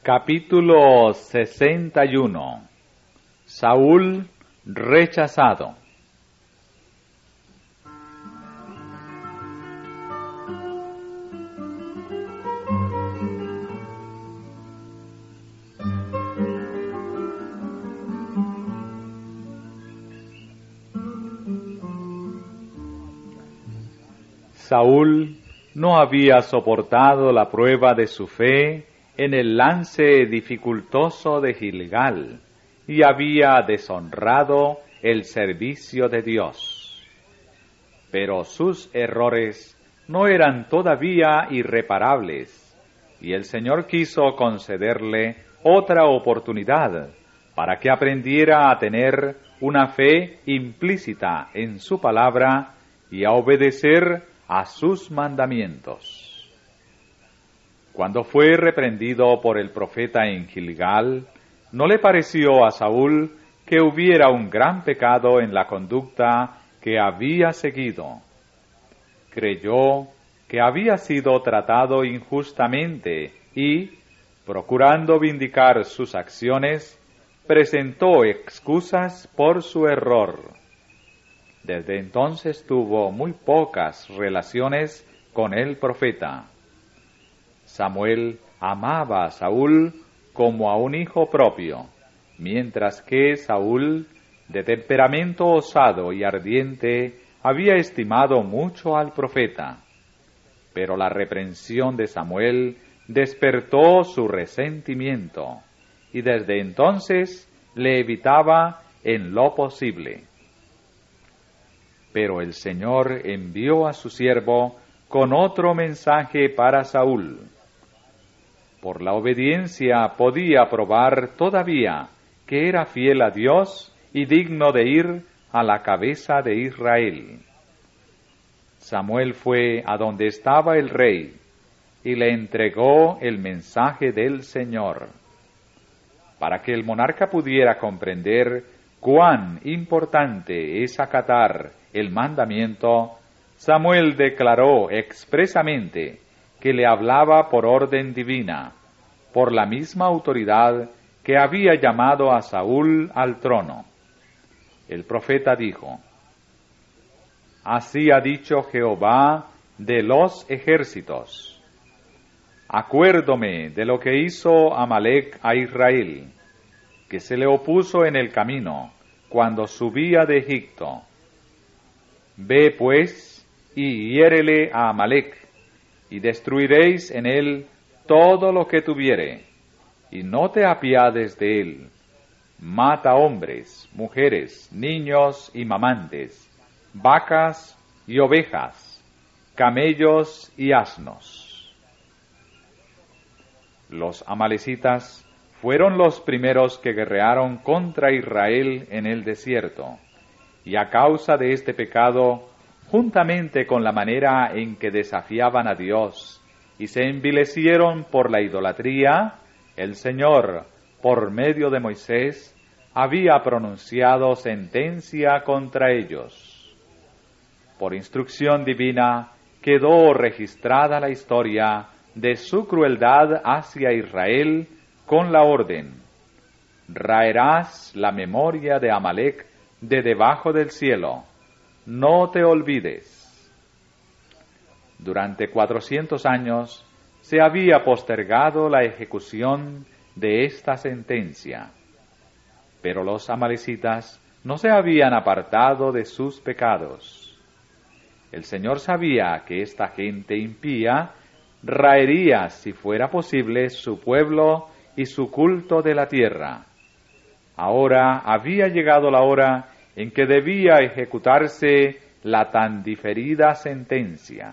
Capítulo 61. Saúl rechazado. Saúl no había soportado la prueba de su fe en el lance dificultoso de Gilgal, y había deshonrado el servicio de Dios. Pero sus errores no eran todavía irreparables, y el Señor quiso concederle otra oportunidad para que aprendiera a tener una fe implícita en su palabra y a obedecer a sus mandamientos. Cuando fue reprendido por el profeta en Gilgal, no le pareció a Saúl que hubiera un gran pecado en la conducta que había seguido. Creyó que había sido tratado injustamente y, procurando vindicar sus acciones, presentó excusas por su error. Desde entonces tuvo muy pocas relaciones con el profeta. Samuel amaba a Saúl como a un hijo propio, mientras que Saúl, de temperamento osado y ardiente, había estimado mucho al profeta. Pero la reprensión de Samuel despertó su resentimiento, y desde entonces le evitaba en lo posible. Pero el Señor envió a su siervo con otro mensaje para Saúl. Por la obediencia podía probar todavía que era fiel a Dios y digno de ir a la cabeza de Israel. Samuel fue a donde estaba el rey y le entregó el mensaje del Señor. Para que el monarca pudiera comprender cuán importante es acatar el mandamiento, Samuel declaró expresamente que le hablaba por orden divina, por la misma autoridad que había llamado a Saúl al trono. El profeta dijo: Así ha dicho Jehová de los ejércitos: Acuérdome de lo que hizo Amalec a Israel, que se le opuso en el camino cuando subía de Egipto. Ve pues y hiérele a Amalec, y destruiréis en él todo lo que tuviere, y no te apiades de él. Mata hombres, mujeres, niños y mamantes, vacas y ovejas, camellos y asnos. Los amalecitas fueron los primeros que guerrearon contra Israel en el desierto, y a causa de este pecado, juntamente con la manera en que desafiaban a Dios y se envilecieron por la idolatría, el Señor, por medio de Moisés, había pronunciado sentencia contra ellos. Por instrucción divina quedó registrada la historia de su crueldad hacia Israel con la orden: raerás la memoria de Amalec de debajo del cielo, no te olvides. Durante 400 años se había postergado la ejecución de esta sentencia, pero los amalecitas no se habían apartado de sus pecados. El Señor sabía que esta gente impía raería, si fuera posible, su pueblo y su culto de la tierra. Ahora había llegado la hora en que debía ejecutarse la tan diferida sentencia.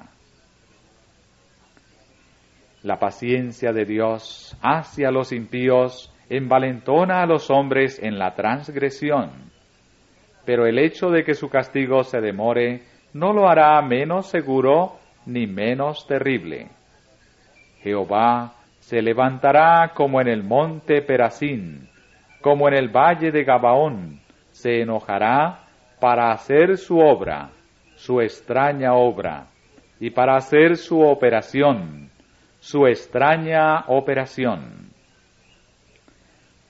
La paciencia de Dios hacia los impíos envalentona a los hombres en la transgresión, pero el hecho de que su castigo se demore no lo hará menos seguro ni menos terrible. Jehová se levantará como en el monte Perazín, como en el valle de Gabaón, se enojará para hacer su obra, su extraña obra, y para hacer su operación, su extraña operación.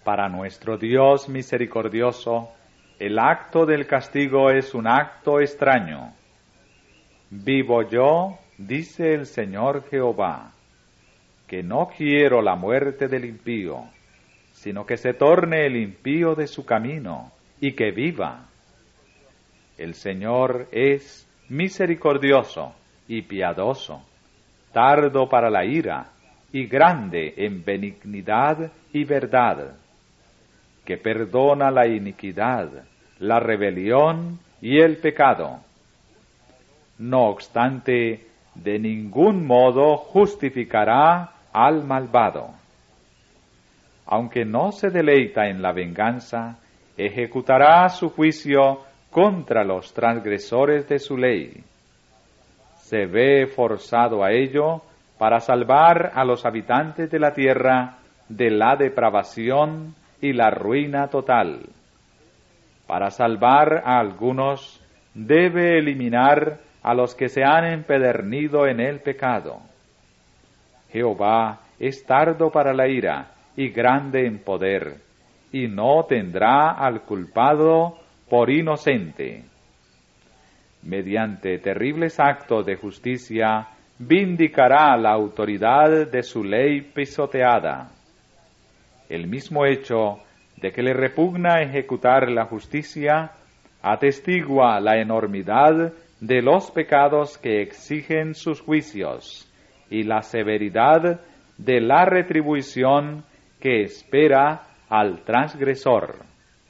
Para nuestro Dios misericordioso, el acto del castigo es un acto extraño. Vivo yo, dice el Señor Jehová, que no quiero la muerte del impío, sino que se torne el impío de su camino y que viva. El Señor es misericordioso y piadoso, tardo para la ira y grande en benignidad y verdad, que perdona la iniquidad, la rebelión y el pecado. No obstante, de ningún modo justificará al malvado. Aunque no se deleita en la venganza, ejecutará su juicio contra los transgresores de su ley. Se ve forzado a ello para salvar a los habitantes de la tierra de la depravación y la ruina total. Para salvar a algunos, debe eliminar a los que se han empedernido en el pecado. Jehová es tardo para la ira y grande en poder, y no tendrá al culpado por inocente. Mediante terribles actos de justicia, vindicará la autoridad de su ley pisoteada. El mismo hecho de que le repugna ejecutar la justicia atestigua la enormidad de los pecados que exigen sus juicios y la severidad de la retribución que espera al transgresor.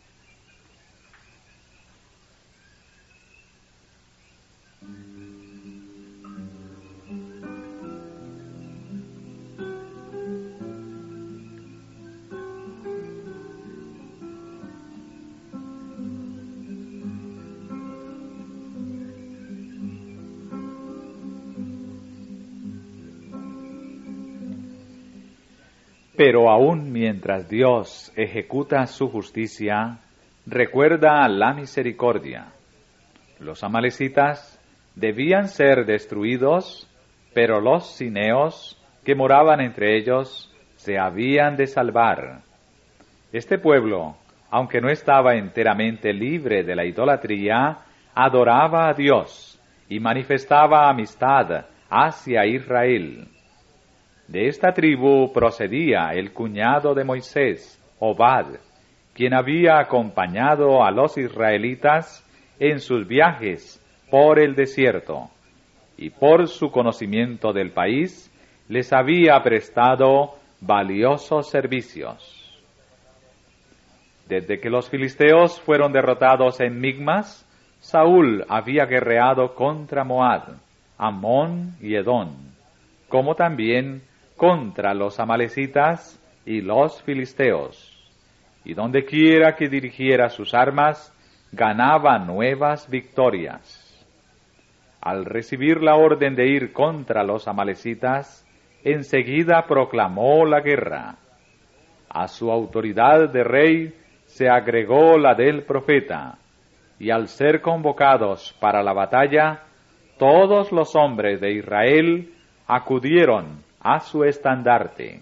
Pero aún mientras Dios ejecuta su justicia, recuerda la misericordia. Los amalecitas debían ser destruidos, pero los cineos que moraban entre ellos se habían de salvar. Este pueblo, aunque no estaba enteramente libre de la idolatría, adoraba a Dios y manifestaba amistad hacia Israel. De esta tribu procedía el cuñado de Moisés, Obad, quien había acompañado a los israelitas en sus viajes por el desierto, y por su conocimiento del país les había prestado valiosos servicios. Desde que los filisteos fueron derrotados en Migmas, Saúl había guerreado contra Moab, Amón y Edom, como también contra los amalecitas y los filisteos, y donde quiera que dirigiera sus armas, ganaba nuevas victorias. Al recibir la orden de ir contra los amalecitas, enseguida proclamó la guerra. A su autoridad de rey se agregó la del profeta, y al ser convocados para la batalla, todos los hombres de Israel acudieron a su estandarte.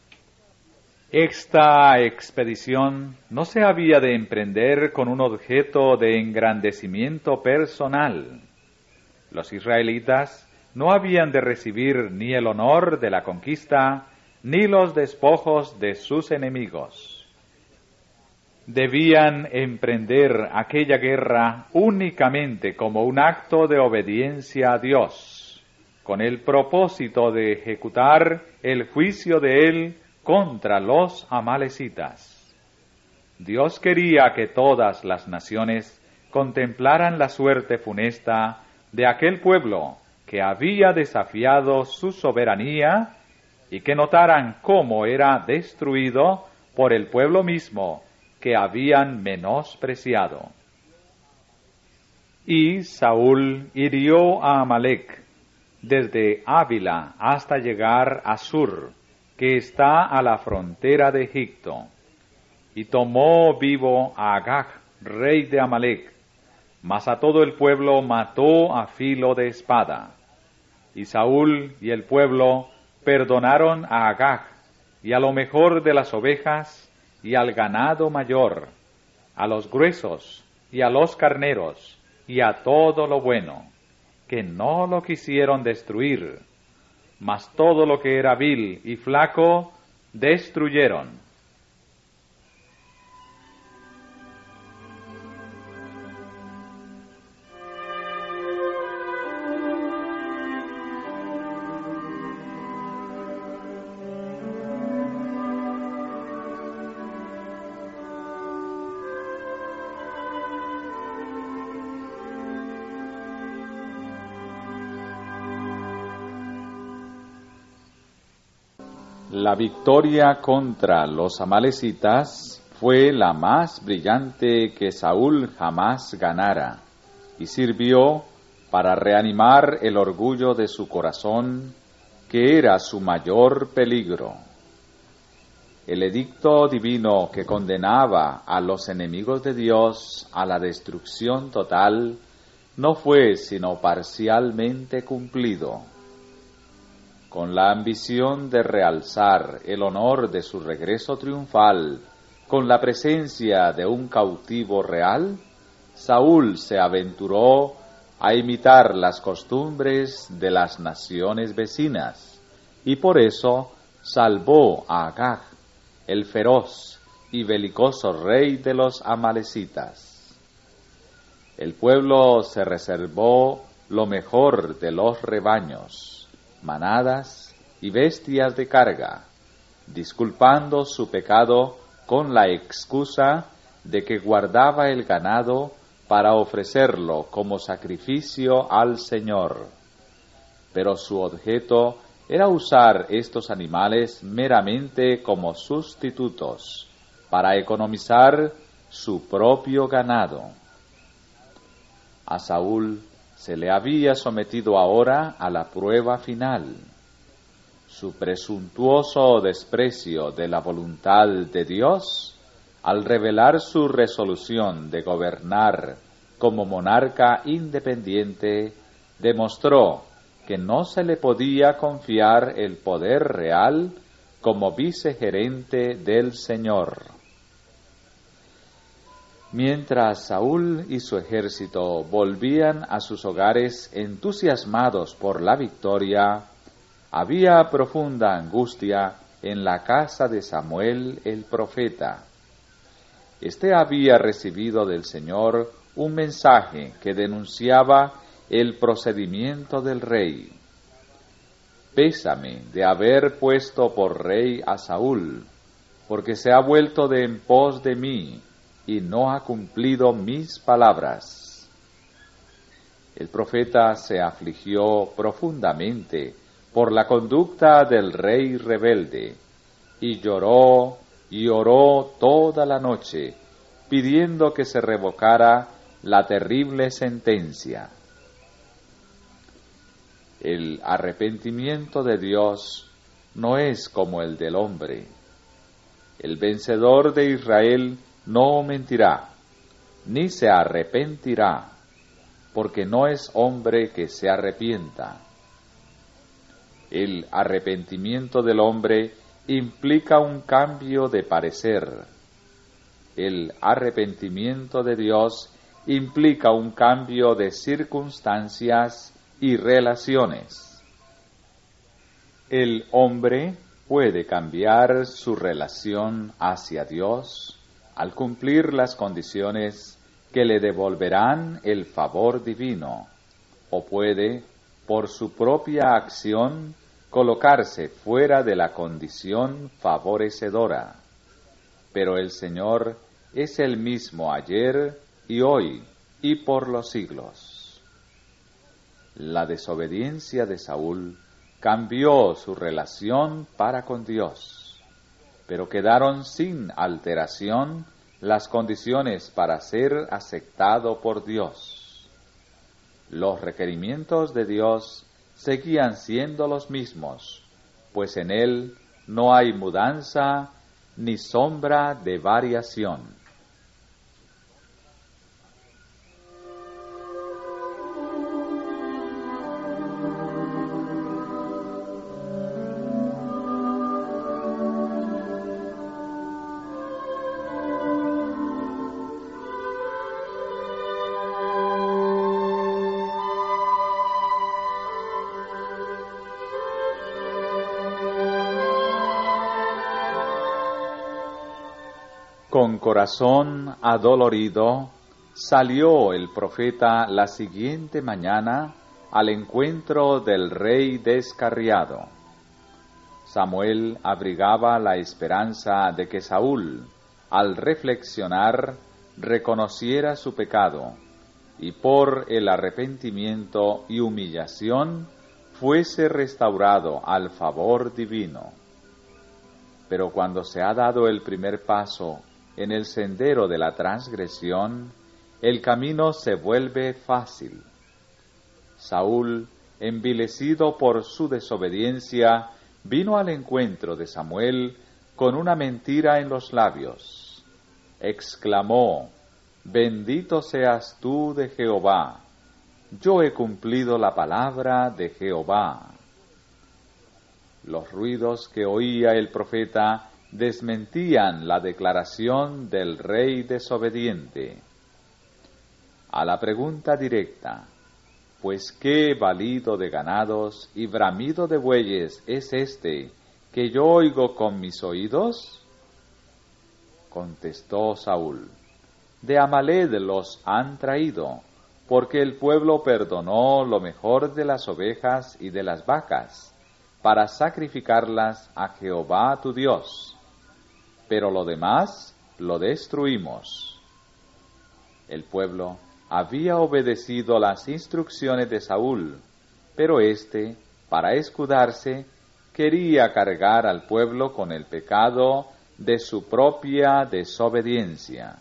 Esta expedición no se había de emprender con un objeto de engrandecimiento personal. Los israelitas no habían de recibir ni el honor de la conquista, ni los despojos de sus enemigos. Debían emprender aquella guerra únicamente como un acto de obediencia a Dios, con el propósito de ejecutar el juicio de él contra los amalecitas. Dios quería que todas las naciones contemplaran la suerte funesta de aquel pueblo que había desafiado su soberanía y que notaran cómo era destruido por el pueblo mismo que habían menospreciado. Y Saúl hirió a Amalec desde Ávila hasta llegar a Sur, que está a la frontera de Egipto, y tomó vivo a Agag, rey de Amalec, mas a todo el pueblo mató a filo de espada. Y Saúl y el pueblo perdonaron a Agag, y a lo mejor de las ovejas, y al ganado mayor, a los gruesos y a los carneros y a todo lo bueno, que no lo quisieron destruir, mas todo lo que era vil y flaco destruyeron. La victoria contra los amalecitas fue la más brillante que Saúl jamás ganara, y sirvió para reanimar el orgullo de su corazón, que era su mayor peligro. El edicto divino que condenaba a los enemigos de Dios a la destrucción total no fue sino parcialmente cumplido. Con la ambición de realzar el honor de su regreso triunfal con la presencia de un cautivo real, Saúl se aventuró a imitar las costumbres de las naciones vecinas, y por eso salvó a Agag, el feroz y belicoso rey de los amalecitas. El pueblo se reservó lo mejor de los rebaños, manadas y bestias de carga, disculpando su pecado con la excusa de que guardaba el ganado para ofrecerlo como sacrificio al Señor. Pero su objeto era usar estos animales meramente como sustitutos para economizar su propio ganado. A Saúl se le había sometido ahora a la prueba final. Su presuntuoso desprecio de la voluntad de Dios, al revelar su resolución de gobernar como monarca independiente, demostró que no se le podía confiar el poder real como vicegerente del Señor. Mientras Saúl y su ejército volvían a sus hogares entusiasmados por la victoria, había profunda angustia en la casa de Samuel el profeta. Este había recibido del Señor un mensaje que denunciaba el procedimiento del rey. Pésame de haber puesto por rey a Saúl, porque se ha vuelto de en pos de mí, y no ha cumplido mis palabras. El profeta se afligió profundamente por la conducta del rey rebelde, y lloró y oró toda la noche, pidiendo que se revocara la terrible sentencia. El arrepentimiento de Dios no es como el del hombre. El vencedor de Israel no mentirá, ni se arrepentirá, porque no es hombre que se arrepienta. El arrepentimiento del hombre implica un cambio de parecer. El arrepentimiento de Dios implica un cambio de circunstancias y relaciones. El hombre puede cambiar su relación hacia Dios al cumplir las condiciones que le devolverán el favor divino, o puede, por su propia acción, colocarse fuera de la condición favorecedora. Pero el Señor es el mismo ayer y hoy y por los siglos. La desobediencia de Saúl cambió su relación para con Dios, pero quedaron sin alteración las condiciones para ser aceptado por Dios. Los requerimientos de Dios seguían siendo los mismos, pues en Él no hay mudanza ni sombra de variación. Con corazón adolorido, salió el profeta la siguiente mañana al encuentro del rey descarriado. Samuel abrigaba la esperanza de que Saúl, al reflexionar, reconociera su pecado, y por el arrepentimiento y humillación fuese restaurado al favor divino. Pero cuando se ha dado el primer paso en el sendero de la transgresión, el camino se vuelve fácil. Saúl, envilecido por su desobediencia, vino al encuentro de Samuel con una mentira en los labios. Exclamó: «Bendito seas tú de Jehová, yo he cumplido la palabra de Jehová». Los ruidos que oía el profeta desmentían la declaración del rey desobediente. A la pregunta directa: «Pues qué balido de ganados y bramido de bueyes es este que yo oigo con mis oídos?», contestó Saúl: «De Amalec los han traído, porque el pueblo perdonó lo mejor de las ovejas y de las vacas, para sacrificarlas a Jehová tu Dios, pero lo demás lo destruimos». El pueblo había obedecido las instrucciones de Saúl, pero éste, para escudarse, quería cargar al pueblo con el pecado de su propia desobediencia.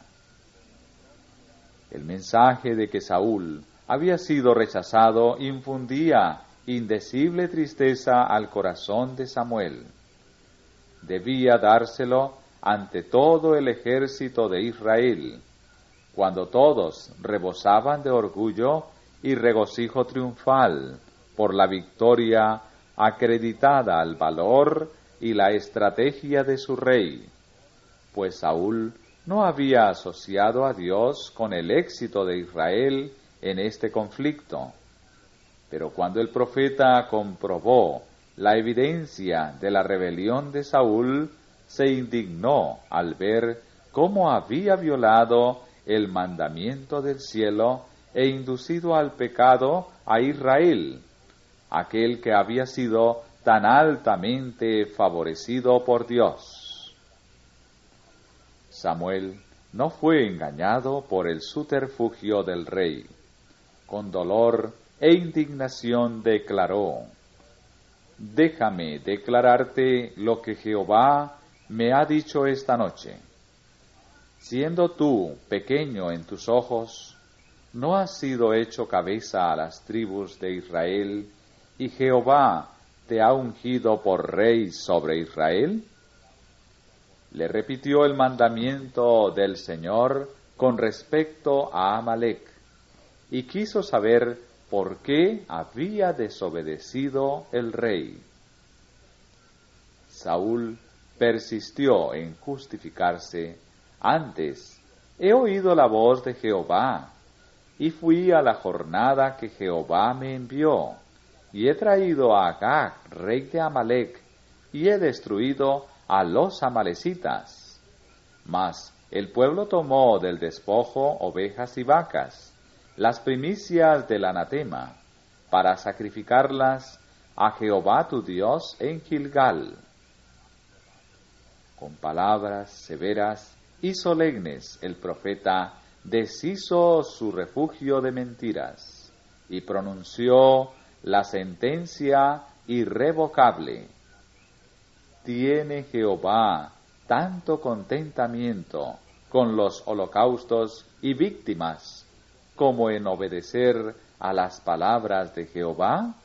El mensaje de que Saúl había sido rechazado infundía indecible tristeza al corazón de Samuel. Debía dárselo ante todo el ejército de Israel, cuando todos rebosaban de orgullo y regocijo triunfal por la victoria acreditada al valor y la estrategia de su rey, pues Saúl no había asociado a Dios con el éxito de Israel en este conflicto. Pero cuando el profeta comprobó la evidencia de la rebelión de Saúl, se indignó al ver cómo había violado el mandamiento del cielo e inducido al pecado a Israel, aquel que había sido tan altamente favorecido por Dios. Samuel no fue engañado por el subterfugio del rey. Con dolor e indignación declaró: «Déjame declararte lo que Jehová me ha dicho esta noche. Siendo tú pequeño en tus ojos, ¿no has sido hecho cabeza a las tribus de Israel, y Jehová te ha ungido por rey sobre Israel?» Le repitió el mandamiento del Señor con respecto a Amalec, y quiso saber por qué había desobedecido el rey. Saúl persistió en justificarse: «Antes he oído la voz de Jehová, y fui a la jornada que Jehová me envió, y he traído a Agag, rey de Amalec, y he destruido a los amalecitas. Mas el pueblo tomó del despojo ovejas y vacas, las primicias del anatema, para sacrificarlas a Jehová tu Dios en Gilgal». Con palabras severas y solemnes el profeta deshizo su refugio de mentiras y pronunció la sentencia irrevocable: «¿Tiene Jehová tanto contentamiento con los holocaustos y víctimas como en obedecer a las palabras de Jehová?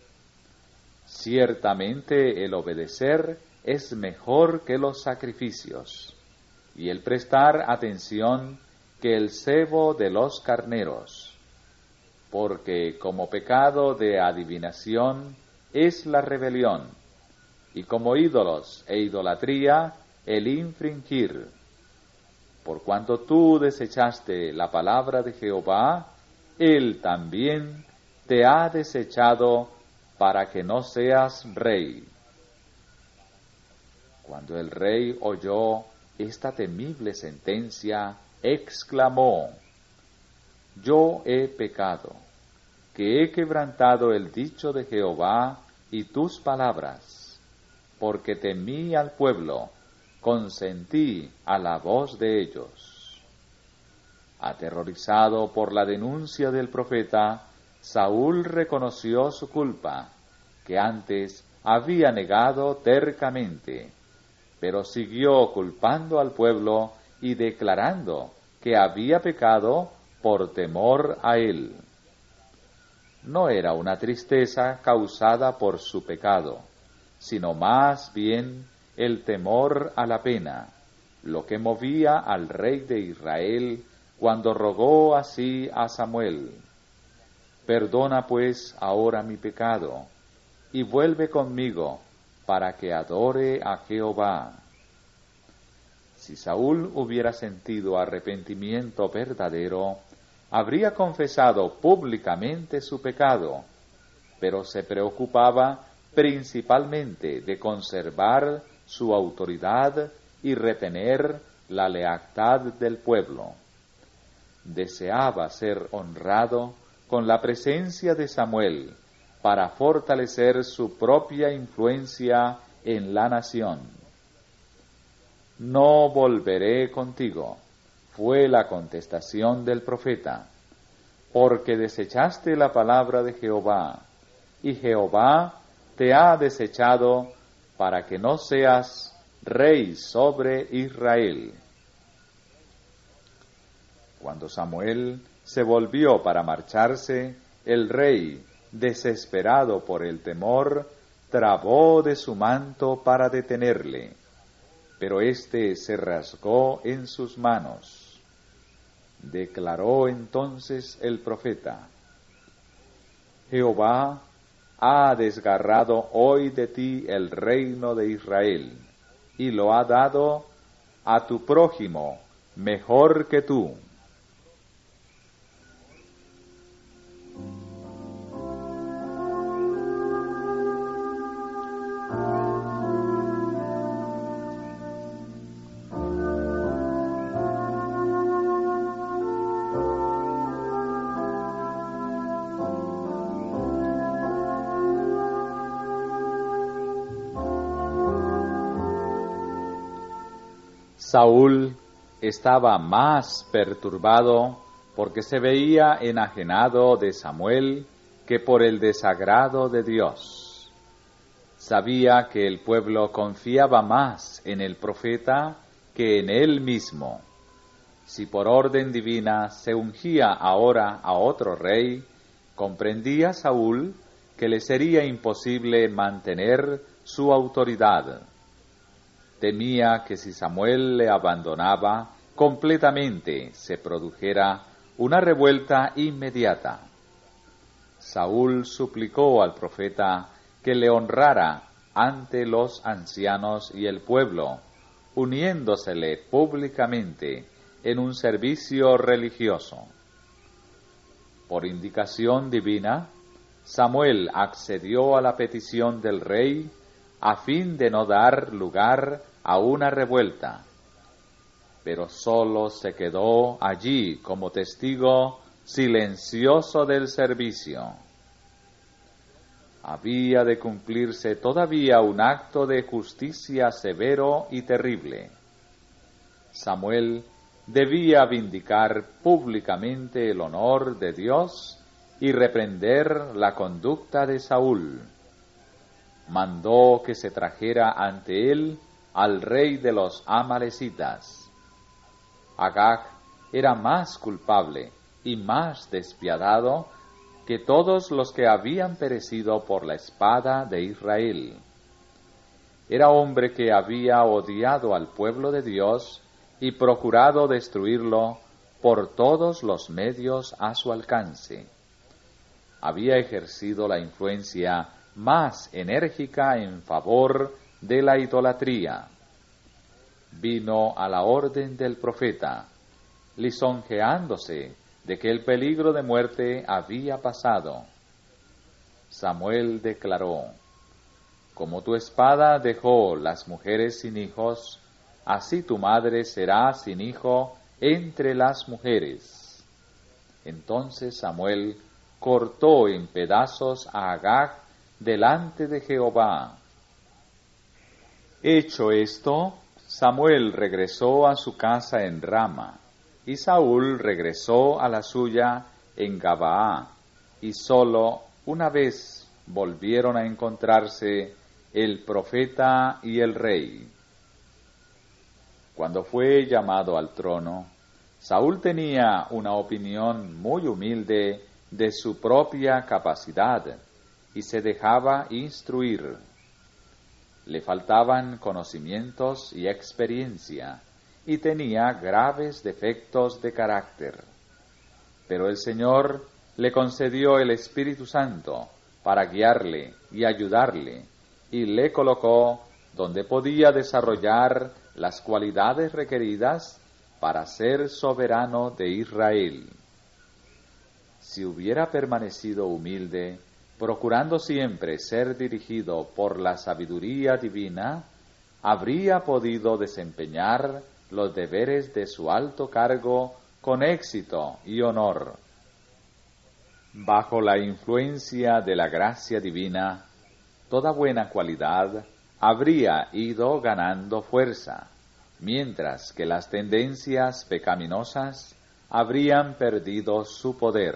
Ciertamente el obedecer es mejor que los sacrificios, y el prestar atención que el cebo de los carneros, porque como pecado de adivinación es la rebelión, y como ídolos e idolatría el infringir. Por cuanto tú desechaste la palabra de Jehová, Él también te ha desechado para que no seas rey». Cuando el rey oyó esta temible sentencia, exclamó: Yo he pecado, que he quebrantado el dicho de Jehová y tus palabras, porque temí al pueblo, consentí a la voz de ellos. Aterrorizado por la denuncia del profeta, Saúl reconoció su culpa, que antes había negado tercamente, pero siguió culpando al pueblo y declarando que había pecado por temor a él. No era una tristeza causada por su pecado, sino más bien el temor a la pena, lo que movía al rey de Israel cuando rogó así a Samuel: Perdona pues ahora mi pecado, y vuelve conmigo, para que adore a Jehová. Si Saúl hubiera sentido arrepentimiento verdadero, habría confesado públicamente su pecado, pero se preocupaba principalmente de conservar su autoridad y retener la lealtad del pueblo. Deseaba ser honrado con la presencia de Samuel para fortalecer su propia influencia en la nación. No volveré contigo, fue la contestación del profeta, porque desechaste la palabra de Jehová, y Jehová te ha desechado para que no seas rey sobre Israel. Cuando Samuel se volvió para marcharse, el rey, desesperado por el temor, trabó de su manto para detenerle, pero éste se rasgó en sus manos. Declaró entonces el profeta: Jehová ha desgarrado hoy de ti el reino de Israel, y lo ha dado a tu prójimo mejor que tú. Saúl estaba más perturbado porque se veía enajenado de Samuel que por el desagrado de Dios. Sabía que el pueblo confiaba más en el profeta que en él mismo. Si por orden divina se ungía ahora a otro rey, comprendía Saúl que le sería imposible mantener su autoridad. Temía que si Samuel le abandonaba completamente se produjera una revuelta inmediata. Saúl suplicó al profeta que le honrara ante los ancianos y el pueblo, uniéndosele públicamente en un servicio religioso. Por indicación divina, Samuel accedió a la petición del rey a fin de no dar lugar a una revuelta, pero sólo se quedó allí como testigo silencioso del servicio. Había de cumplirse todavía un acto de justicia severo y terrible. Samuel debía vindicar públicamente el honor de Dios y reprender la conducta de Saúl. Mandó que se trajera ante él al rey de los amalecitas. Agag era más culpable y más despiadado que todos los que habían perecido por la espada de Israel. Era hombre que había odiado al pueblo de Dios y procurado destruirlo por todos los medios a su alcance. Había ejercido la influencia más enérgica en favor de la idolatría. Vino a la orden del profeta, lisonjeándose de que el peligro de muerte había pasado. Samuel declaró: Como tu espada dejó las mujeres sin hijos, así tu madre será sin hijo entre las mujeres. Entonces Samuel cortó en pedazos a Agag delante de Jehová. Hecho esto, Samuel regresó a su casa en Rama, y Saúl regresó a la suya en Gabaa, y solo una vez volvieron a encontrarse el profeta y el rey. Cuando fue llamado al trono, Saúl tenía una opinión muy humilde de su propia capacidad y se dejaba instruir. Le faltaban conocimientos y experiencia y tenía graves defectos de carácter. Pero el Señor le concedió el Espíritu Santo para guiarle y ayudarle, y le colocó donde podía desarrollar las cualidades requeridas para ser soberano de Israel. Si hubiera permanecido humilde, procurando siempre ser dirigido por la sabiduría divina, habría podido desempeñar los deberes de su alto cargo con éxito y honor. Bajo la influencia de la gracia divina, toda buena cualidad habría ido ganando fuerza, mientras que las tendencias pecaminosas habrían perdido su poder.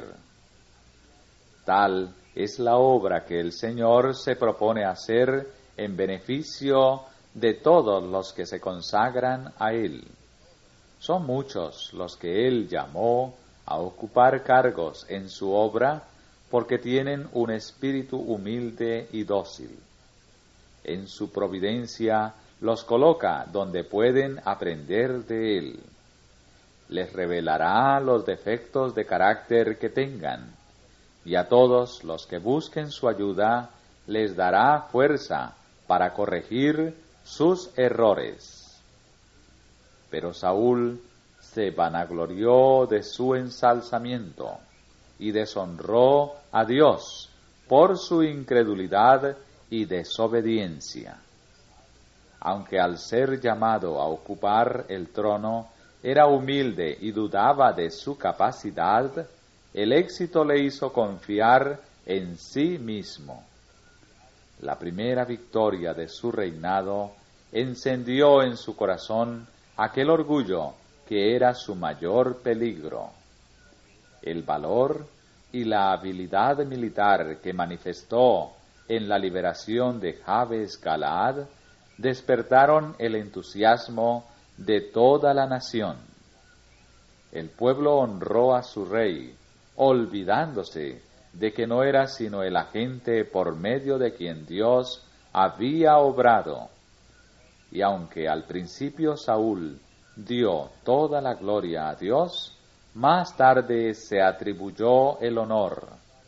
Tal es la obra que el Señor se propone hacer en beneficio de todos los que se consagran a Él. Son muchos los que Él llamó a ocupar cargos en su obra porque tienen un espíritu humilde y dócil. En su providencia los coloca donde pueden aprender de Él. Les revelará los defectos de carácter que tengan, y a todos los que busquen su ayuda les dará fuerza para corregir sus errores. Pero Saúl se vanaglorió de su ensalzamiento y deshonró a Dios por su incredulidad y desobediencia. Aunque al ser llamado a ocupar el trono era humilde y dudaba de su capacidad, el éxito le hizo confiar en sí mismo. La primera victoria de su reinado encendió en su corazón aquel orgullo que era su mayor peligro. El valor y la habilidad militar que manifestó en la liberación de Jabes Galaad despertaron el entusiasmo de toda la nación. El pueblo honró a su rey, olvidándose de que no era sino el agente por medio de quien Dios había obrado. Y aunque al principio Saúl dio toda la gloria a Dios, más tarde se atribuyó el honor.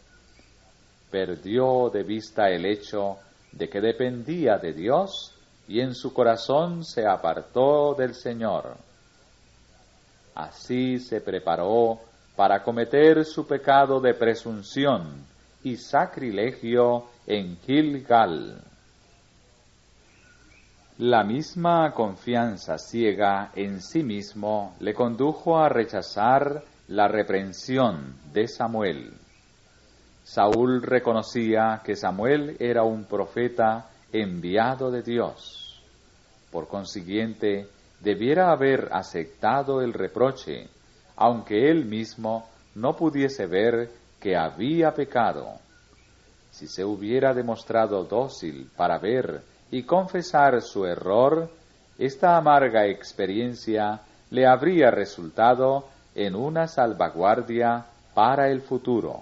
Perdió de vista el hecho de que dependía de Dios y en su corazón se apartó del Señor. Así se preparó para cometer su pecado de presunción y sacrilegio en Gilgal. La misma confianza ciega en sí mismo le condujo a rechazar la reprensión de Samuel. Saúl reconocía que Samuel era un profeta enviado de Dios. Por consiguiente, debiera haber aceptado el reproche, aunque él mismo no pudiese ver que había pecado. Si se hubiera demostrado dócil para ver y confesar su error, esta amarga experiencia le habría resultado en una salvaguardia para el futuro.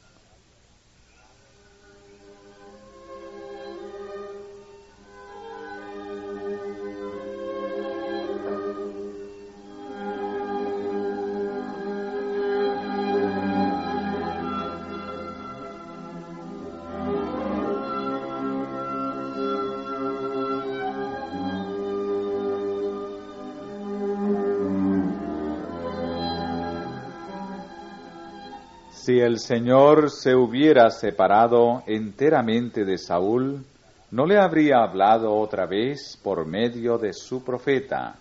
Si el Señor se hubiera separado enteramente de Saúl, no le habría hablado otra vez por medio de su profeta,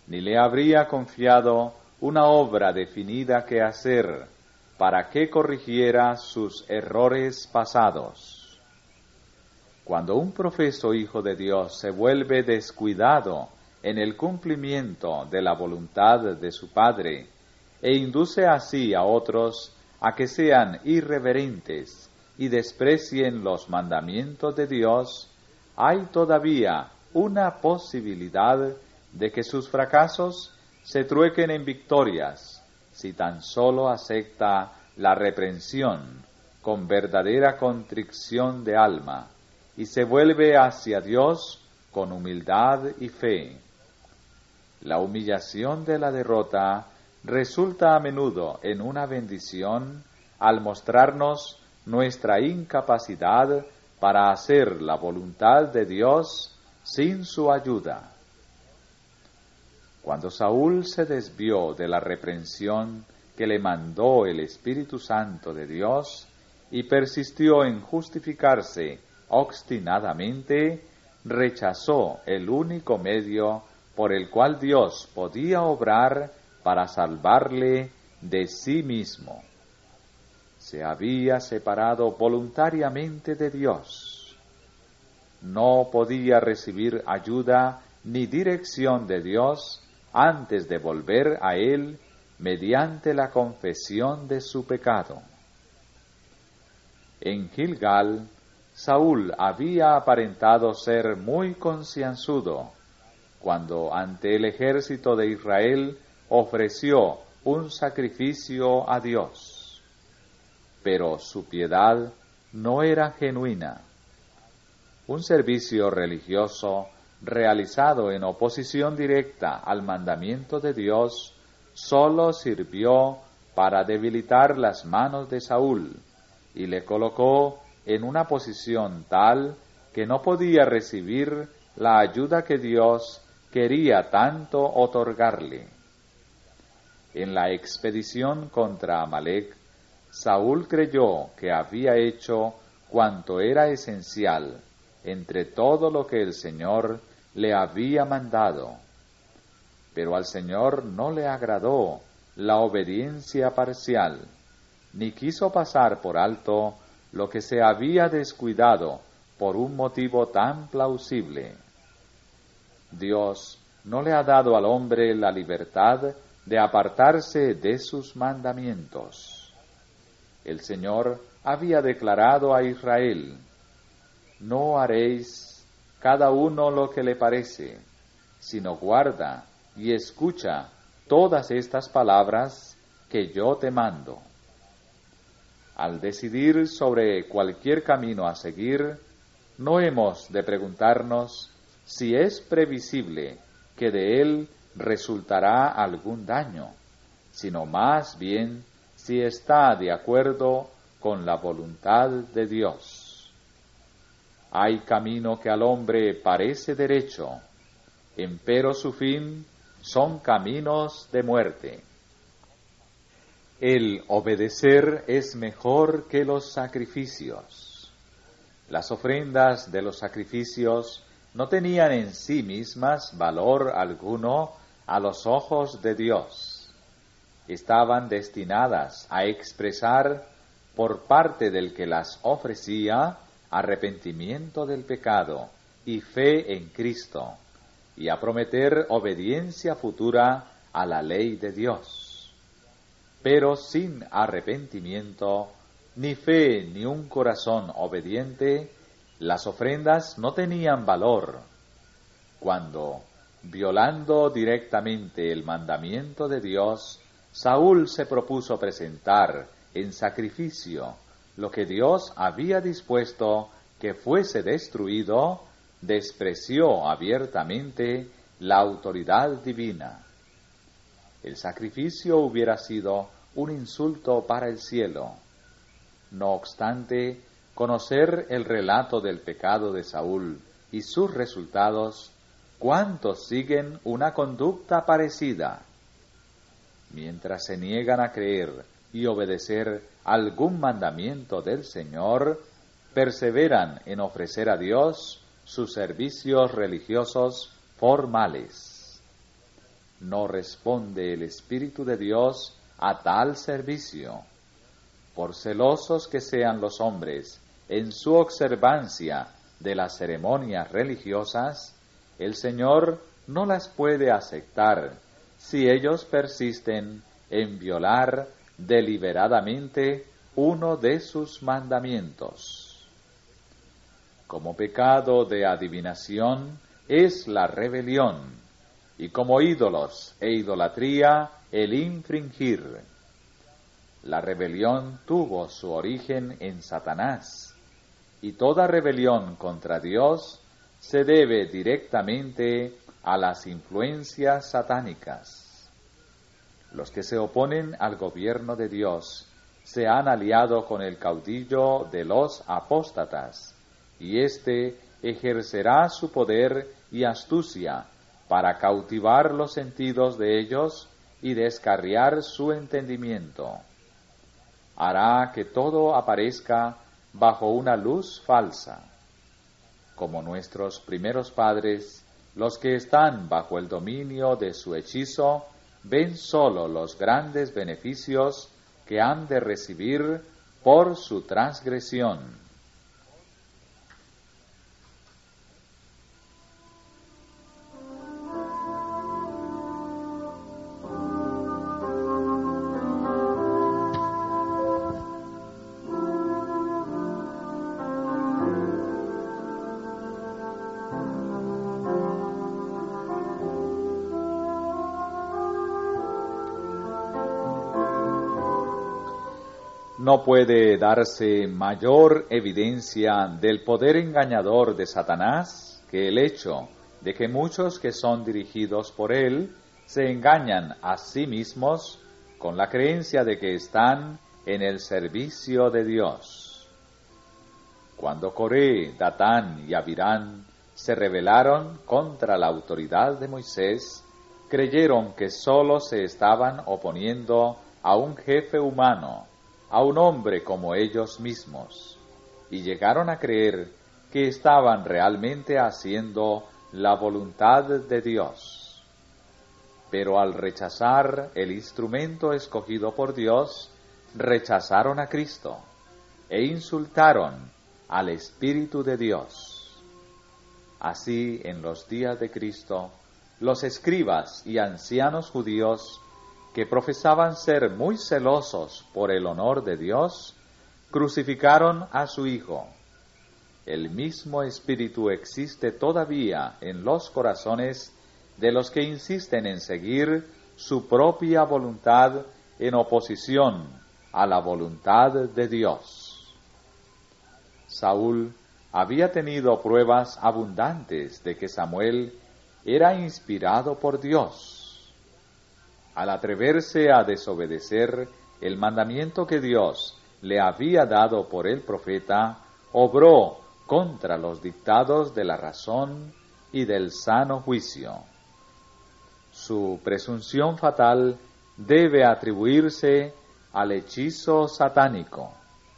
ni le habría confiado una obra definida que hacer para que corrigiera sus errores pasados. Cuando un profeso hijo de Dios se vuelve descuidado en el cumplimiento de la voluntad de su Padre e induce así a otros a que sean irreverentes y desprecien los mandamientos de Dios, hay todavía una posibilidad de que sus fracasos se truequen en victorias si tan solo acepta la reprensión con verdadera contrición de alma y se vuelve hacia Dios con humildad y fe. La humillación de la derrota resulta a menudo en una bendición al mostrarnos nuestra incapacidad para hacer la voluntad de Dios sin su ayuda. Cuando Saúl se desvió de la reprensión que le mandó el Espíritu Santo de Dios y persistió en justificarse obstinadamente, rechazó el único medio por el cual Dios podía obrar para salvarle de sí mismo. Se había separado voluntariamente de Dios. No podía recibir ayuda ni dirección de Dios antes de volver a Él mediante la confesión de su pecado. En Gilgal, Saúl había aparentado ser muy concienzudo cuando ante el ejército de Israel ofreció un sacrificio a Dios. Pero su piedad no era genuina. Un servicio religioso realizado en oposición directa al mandamiento de Dios sólo sirvió para debilitar las manos de Saúl y le colocó en una posición tal que no podía recibir la ayuda que Dios quería tanto otorgarle. En la expedición contra Amalec, Saúl creyó que había hecho cuanto era esencial entre todo lo que el Señor le había mandado. Pero al Señor no le agradó la obediencia parcial, ni quiso pasar por alto lo que se había descuidado por un motivo tan plausible. Dios no le ha dado al hombre la libertad de apartarse de sus mandamientos. El Señor había declarado a Israel: no haréis cada uno lo que le parece, sino guarda y escucha todas estas palabras que yo te mando. Al decidir sobre cualquier camino a seguir, no hemos de preguntarnos si es previsible que de él resultará algún daño, sino más bien si está de acuerdo con la voluntad de Dios. Hay camino que al hombre parece derecho, empero su fin son caminos de muerte. El obedecer es mejor que los sacrificios. Las ofrendas de los sacrificios no tenían en sí mismas valor alguno a los ojos de Dios. Estaban destinadas a expresar por parte del que las ofrecía arrepentimiento del pecado y fe en Cristo, y a prometer obediencia futura a la ley de Dios. Pero sin arrepentimiento, ni fe ni un corazón obediente, las ofrendas no tenían valor. Cuando, violando directamente el mandamiento de Dios, Saúl se propuso presentar en sacrificio lo que Dios había dispuesto que fuese destruido, despreció abiertamente la autoridad divina. El sacrificio hubiera sido un insulto para el cielo. No obstante, conocer el relato del pecado de Saúl y sus resultados, ¿cuántos siguen una conducta parecida? Mientras se niegan a creer y obedecer algún mandamiento del Señor, perseveran en ofrecer a Dios sus servicios religiosos formales. no responde el Espíritu de Dios a tal servicio. Por celosos que sean los hombres en su observancia de las ceremonias religiosas, el Señor no las puede aceptar si ellos persisten en violar deliberadamente uno de sus mandamientos. Como pecado de adivinación es la rebelión, y como ídolos e idolatría el infringir. La rebelión tuvo su origen en Satanás, y toda rebelión contra Dios se debe directamente a las influencias satánicas. Los que se oponen al gobierno de Dios se han aliado con el caudillo de los apóstatas, y éste ejercerá su poder y astucia para cautivar los sentidos de ellos y descarriar su entendimiento. Hará que todo aparezca bajo una luz falsa. Como nuestros primeros padres, los que están bajo el dominio de su hechizo ven sólo los grandes beneficios que han de recibir por su transgresión. No puede darse mayor evidencia del poder engañador de Satanás que el hecho de que muchos que son dirigidos por él se engañan a sí mismos con la creencia de que están en el servicio de Dios. Cuando Coré, Datán y Abirán se rebelaron contra la autoridad de Moisés, creyeron que sólo se estaban oponiendo a un jefe humano, a un hombre como ellos mismos, y llegaron a creer que estaban realmente haciendo la voluntad de Dios. Pero al rechazar el instrumento escogido por Dios, rechazaron a Cristo e insultaron al Espíritu de Dios. Así, en los días de Cristo, los escribas y ancianos judíos que profesaban ser muy celosos por el honor de Dios, crucificaron a su Hijo. El mismo Espíritu existe todavía en los corazones de los que insisten en seguir su propia voluntad en oposición a la voluntad de Dios. Saúl había tenido pruebas abundantes de que Samuel era inspirado por Dios. Al atreverse a desobedecer el mandamiento que Dios le había dado por el profeta, obró contra los dictados de la razón y del sano juicio. Su presunción fatal debe atribuirse al hechizo satánico.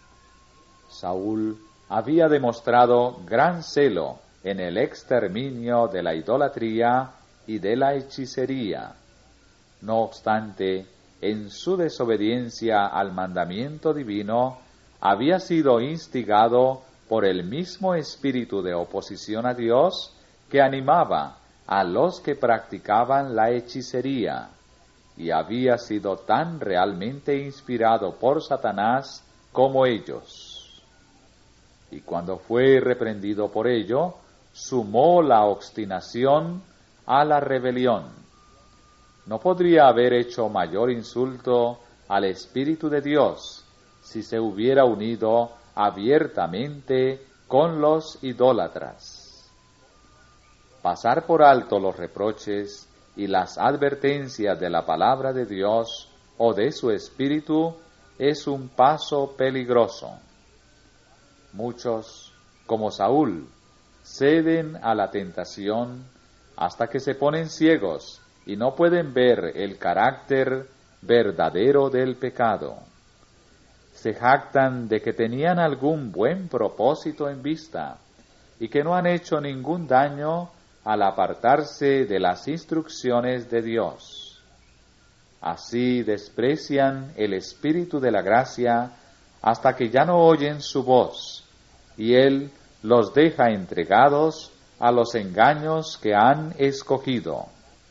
Saúl había demostrado gran celo en el exterminio de la idolatría y de la hechicería. No obstante, en su desobediencia al mandamiento divino, había sido instigado por el mismo espíritu de oposición a Dios que animaba a los que practicaban la hechicería, y había sido tan realmente inspirado por Satanás como ellos. Y cuando fue reprendido por ello, sumó la obstinación a la rebelión. No podría haber hecho mayor insulto al Espíritu de Dios si se hubiera unido abiertamente con los idólatras. Pasar por alto los reproches y las advertencias de la palabra de Dios o de su Espíritu es un paso peligroso. Muchos, como Saúl, ceden a la tentación hasta que se ponen ciegos y no pueden ver el carácter verdadero del pecado. Se jactan de que tenían algún buen propósito en vista y que no han hecho ningún daño al apartarse de las instrucciones de Dios. Así desprecian el Espíritu de la gracia hasta que ya no oyen su voz, y Él los deja entregados a los engaños que han escogido.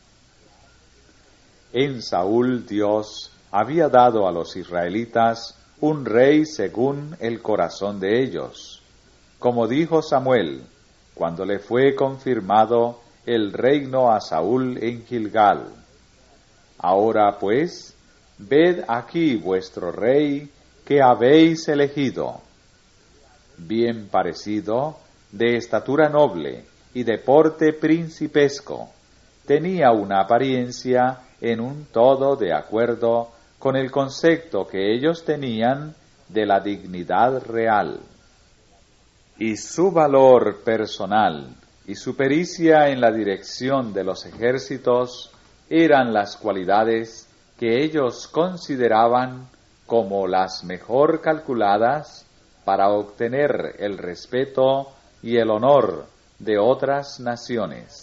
En Saúl Dios había dado a los israelitas un rey según el corazón de ellos, como dijo Samuel, cuando le fue confirmado el reino a Saúl en Gilgal. Ahora pues, ved aquí vuestro rey que habéis elegido, bien parecido, de estatura noble y de porte principesco, tenía una apariencia en un todo de acuerdo con el concepto que ellos tenían de la dignidad real. Y su valor personal y su pericia en la dirección de los ejércitos eran las cualidades que ellos consideraban como las mejor calculadas para obtener el respeto y el honor de otras naciones.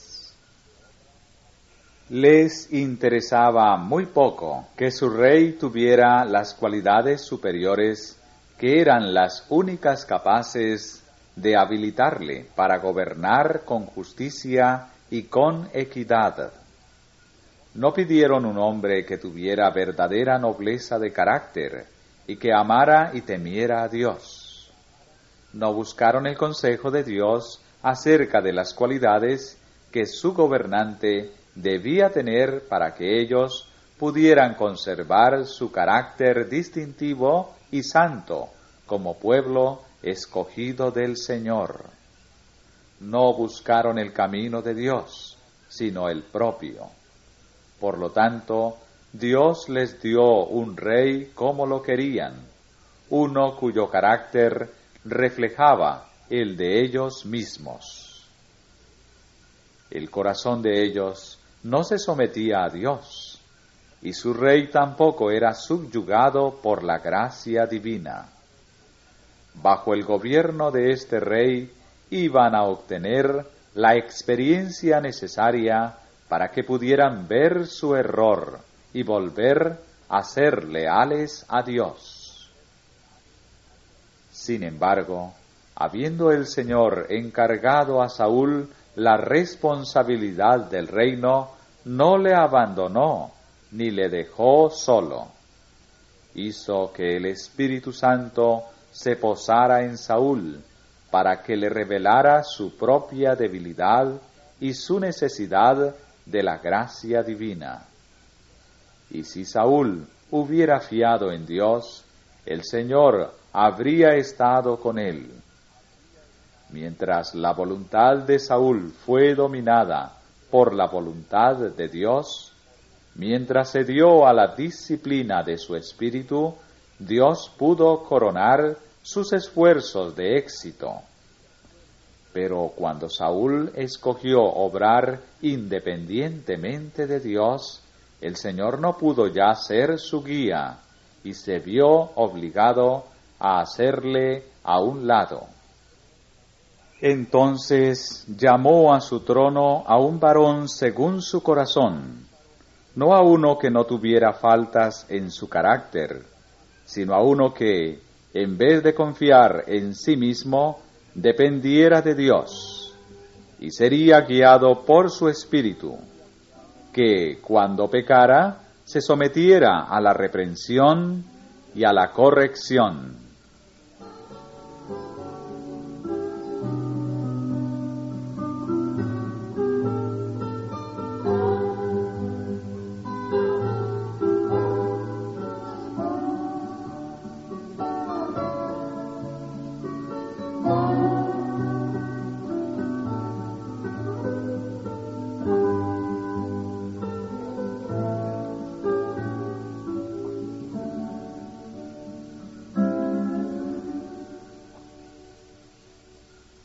Les interesaba muy poco que su rey tuviera las cualidades superiores que eran las únicas capaces de habilitarle para gobernar con justicia y con equidad. No pidieron un hombre que tuviera verdadera nobleza de carácter y que amara y temiera a Dios. No buscaron el consejo de Dios acerca de las cualidades que su gobernante debía tener para que ellos pudieran conservar su carácter distintivo y santo como pueblo escogido del Señor. No buscaron el camino de Dios, sino el propio. Por lo tanto, Dios les dio un rey como lo querían, uno cuyo carácter reflejaba el de ellos mismos. El corazón de ellos no se sometía a Dios, y su rey tampoco era subyugado por la gracia divina. Bajo el gobierno de este rey iban a obtener la experiencia necesaria para que pudieran ver su error y volver a ser leales a Dios. Sin embargo, habiendo el Señor encargado a Saúl la responsabilidad del reino, no le abandonó ni le dejó solo. Hizo que el Espíritu Santo se posara en Saúl para que le revelara su propia debilidad y su necesidad de la gracia divina. Y si Saúl hubiera fiado en Dios, el Señor habría estado con él. Mientras la voluntad de Saúl fue dominada por la voluntad de Dios, mientras se dio a la disciplina de su espíritu, Dios pudo coronar sus esfuerzos de éxito. Pero cuando Saúl escogió obrar independientemente de Dios, el Señor no pudo ya ser su guía y se vio obligado a hacerle a un lado. Entonces llamó a su trono a un varón según su corazón, no a uno que no tuviera faltas en su carácter, sino a uno que, en vez de confiar en sí mismo, dependiera de Dios y sería guiado por su espíritu, que cuando pecara se sometiera a la reprensión y a la corrección.